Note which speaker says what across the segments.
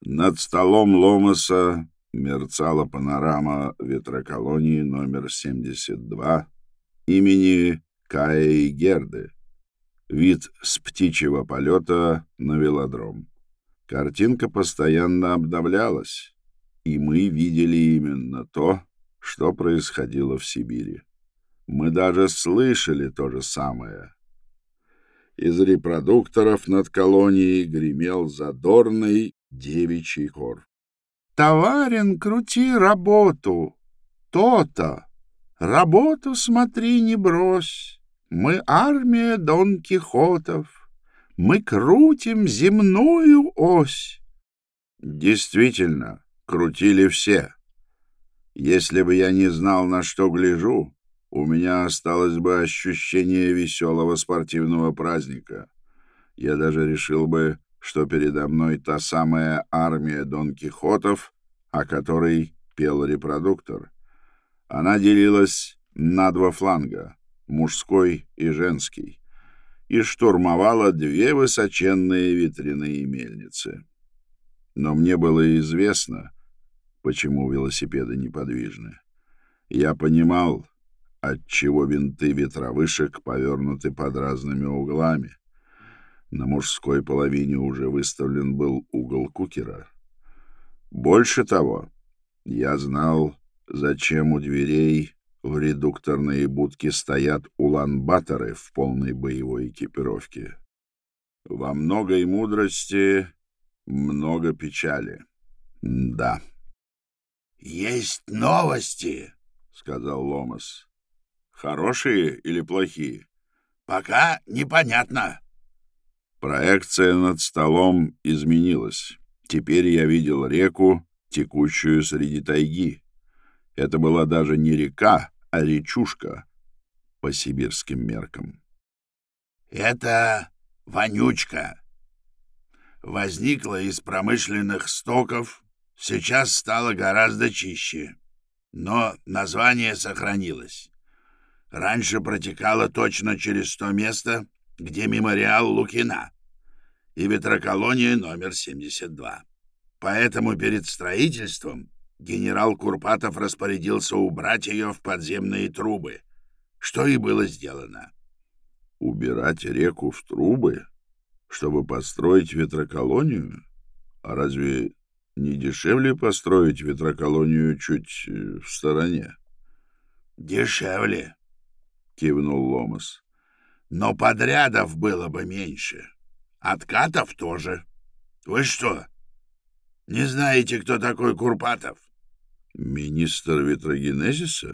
Speaker 1: Над столом Ломаса мерцала панорама ветроколонии номер 72 имени Каи Герды. Вид с птичьего полета на велодром. Картинка постоянно обновлялась, и мы видели именно то, что происходило в Сибири. Мы даже слышали то же самое. Из репродукторов над колонией гремел задорный девичий хор. «Товарин, крути работу! То-то! Работу смотри, не брось! Мы армия Дон Кихотов! Мы крутим земную ось!» Действительно, крутили все. Если бы я не знал, на что гляжу, у меня осталось бы ощущение веселого спортивного праздника. Я даже решил бы, что передо мной та самая армия Дон Кихотов, о которой пел репродуктор. Она делилась на два фланга, мужской и женский, и штурмовала две высоченные ветряные мельницы. Но мне было известно, почему велосипеды неподвижны. Я понимал, отчего винты ветровышек повернуты под разными углами. На мужской половине уже выставлен был угол кукера. Больше того, я знал, зачем у дверей в редукторные будки стоят улан-баторы в полной боевой экипировке. Во многой мудрости много печали. Да. «Есть новости», — сказал Ломас. «Хорошие или плохие?» «Пока непонятно». Проекция над столом изменилась. Теперь я видел реку, текущую среди тайги. Это была даже не река, а речушка по сибирским меркам. «Это вонючка. Возникла из промышленных стоков, сейчас стало гораздо чище, но название сохранилось. Раньше протекала точно через то место, где мемориал Лукина и ветроколония номер 72. Поэтому перед строительством генерал Курпатов распорядился убрать ее в подземные трубы, что и было сделано. Убирать реку в трубы, чтобы построить ветроколонию? А разве не дешевле построить ветроколонию чуть в стороне? Дешевле, кивнул Ломас. Но подрядов было бы меньше. Откатов тоже. Вы что, не знаете, кто такой Курпатов? Министр ветрогенезиса?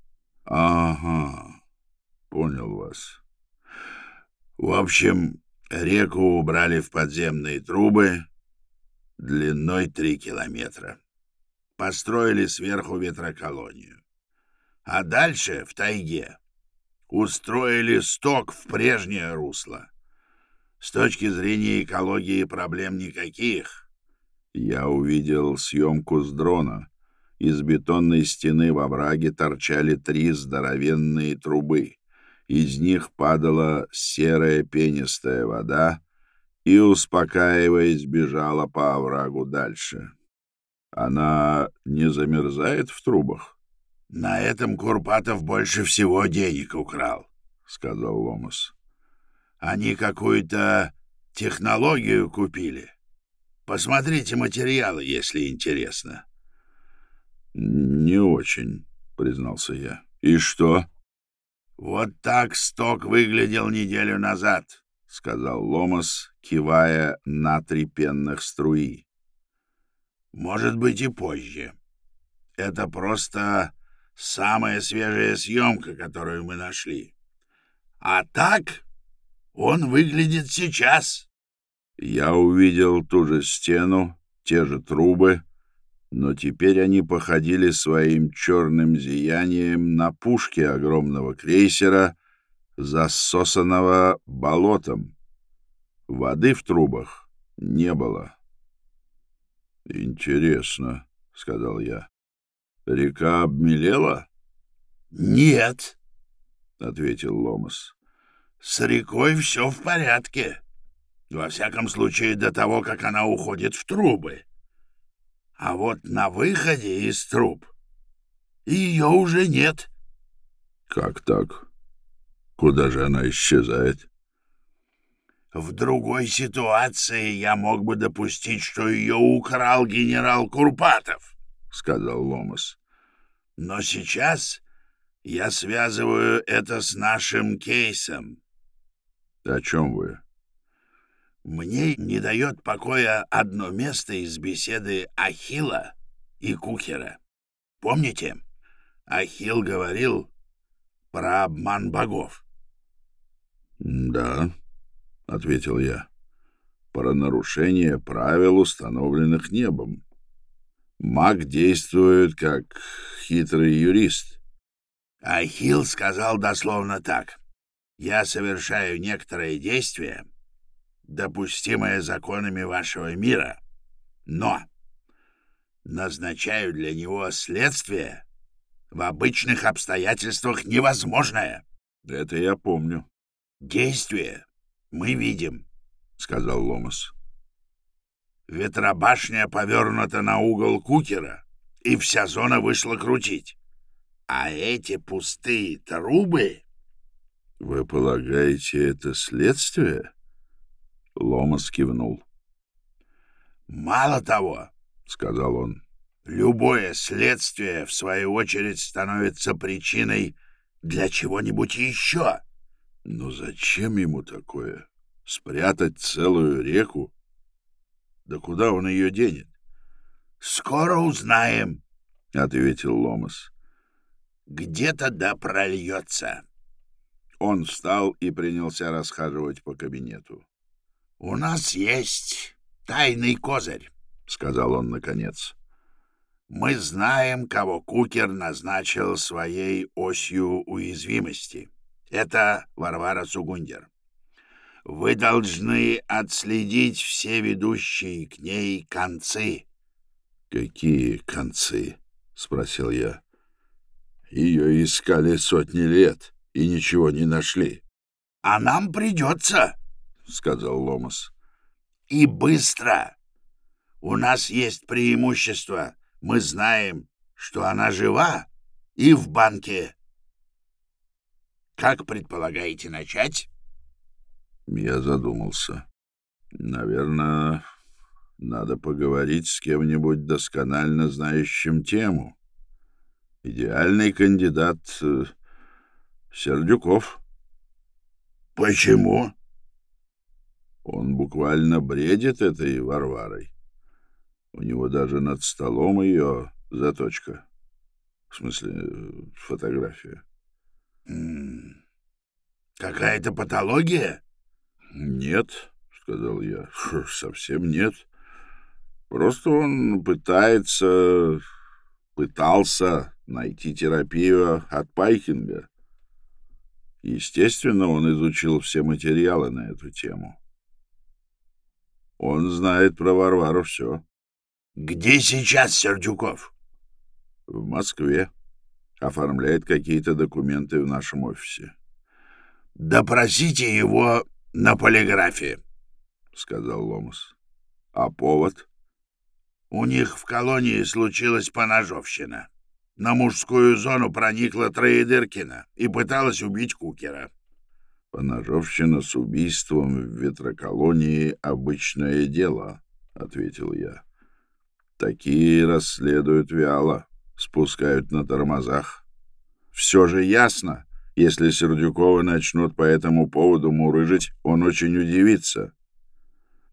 Speaker 1: Ага, понял вас. В общем, реку убрали в подземные трубы длиной 3 километра. Построили сверху ветроколонию. А дальше, в тайге, устроили сток в прежнее русло. С точки зрения экологии проблем никаких. Я увидел съемку с дрона. Из бетонной стены во враге торчали 3 здоровенные трубы. Из них падала серая пенистая вода и, успокаиваясь, бежала по оврагу дальше. Она не замерзает в трубах? — На этом Курпатов больше всего денег украл, — сказал Ломас. — Они какую-то технологию купили. Посмотрите материалы, если интересно. — Не очень, — признался я. — И что? — Вот так сток выглядел неделю назад, — сказал Ломас, кивая на 3 пенных струи. — Может быть, и позже. Это просто самая свежая съемка, которую мы нашли. А так он выглядит сейчас. Я увидел ту же стену, те же трубы, но теперь они походили своим черным зиянием на пушки огромного крейсера, засосанного болотом. Воды в трубах не было. — Интересно, — сказал я. — Река обмелела? — Нет, — ответил Ломас. — С рекой все в порядке. Во всяком случае, до того, как она уходит в трубы. А вот на выходе из труб ее уже нет. Как так? Куда же она исчезает? В другой ситуации я мог бы допустить, что ее украл генерал Курпатов, сказал Ломас. Но сейчас я связываю это с нашим кейсом. О чем вы? Мне не дает покоя одно место из беседы Ахилла и Кукера. Помните, Ахилл говорил про обман богов? — Да, — ответил я, — про нарушение правил, установленных небом. Маг действует как хитрый юрист. Ахилл сказал дословно так: «Я совершаю некоторые действия, допустимое законами вашего мира, но назначаю для него следствие в обычных обстоятельствах невозможное». Это я помню. Действие мы видим, сказал Ломас. Ветробашня повернута на угол Кукера, и вся зона вышла крутить. А эти пустые трубы... Вы полагаете, это следствие? Ломас кивнул. «Мало того, — сказал он, — любое следствие, в свою очередь, становится причиной для чего-нибудь еще. Но зачем ему такое? Спрятать целую реку? Да куда он ее денет? — Скоро узнаем, — ответил Ломас. — Где-то да прольется. Он встал и принялся расхаживать по кабинету. — У нас есть тайный козырь, — сказал он наконец. — Мы знаем, кого Кукер назначил своей осью уязвимости. Это Варвара Сугундер. Вы должны отследить все ведущие к ней концы. — Какие концы? — спросил я. — Ее искали сотни лет и ничего не нашли. — А нам придется, — сказал Ломас. — И быстро. У нас есть преимущество. Мы знаем, что она жива и в банке. Как предполагаете начать? Я задумался. Наверное, надо поговорить с кем-нибудь досконально знающим тему. Идеальный кандидат Сердюков. Почему? Он буквально бредит этой Варварой. У него даже над столом ее заточка. В смысле, фотография. Какая-то патология? Нет, сказал я. Совсем нет. Просто он пытался найти терапию от Пайкинга. Естественно, он изучил все материалы на эту тему. Он знает про Варвару все. Где сейчас Сердюков? В Москве. Оформляет какие-то документы в нашем офисе. Допросите его на полиграфе, сказал Ломас. А повод? У них в колонии случилась поножовщина. На мужскую зону проникла Троедыркина и пыталась убить Кукера. Поножовщина с убийством в ветроколонии — обычное дело, ответил я. Такие расследуют вяло, спускают на тормозах. Все же ясно, если Сердюкова начнут по этому поводу мурыжить, он очень удивится. —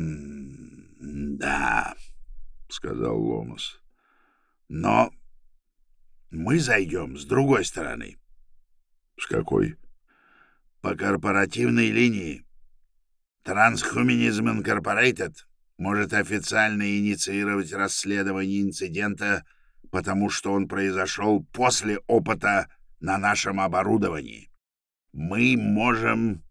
Speaker 1: Да, — сказал Ломас. — Но мы зайдем с другой стороны. — С какой? — По корпоративной линии. Transhumanism Incorporated может официально инициировать расследование инцидента, потому что он произошел после опыта на нашем оборудовании. Мы можем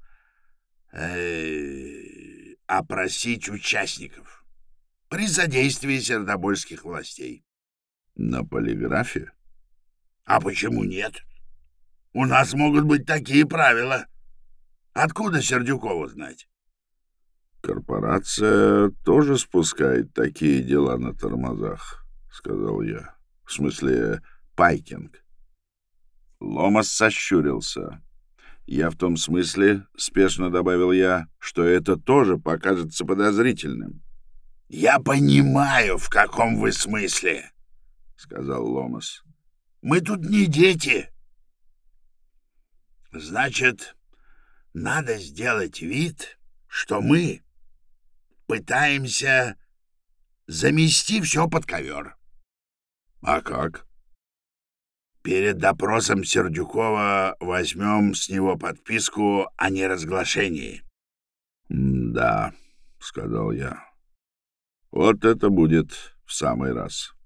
Speaker 1: опросить участников при содействии сердобольских властей. На полиграфе? А почему нет? У нас могут быть такие правила. Откуда Сердюкову знать? «Корпорация тоже спускает такие дела на тормозах», — сказал я. «В смысле, пайкинг». Ломас сощурился. «Я в том смысле, — спешно добавил я, — что это тоже покажется подозрительным». «Я понимаю, в каком вы смысле, — сказал Ломас. Мы тут не дети. Значит, надо сделать вид, что мы пытаемся замести все под ковер». «А как?» «Перед допросом Сердюкова возьмем с него подписку о неразглашении». «Да, — сказал я, — вот это будет в самый раз».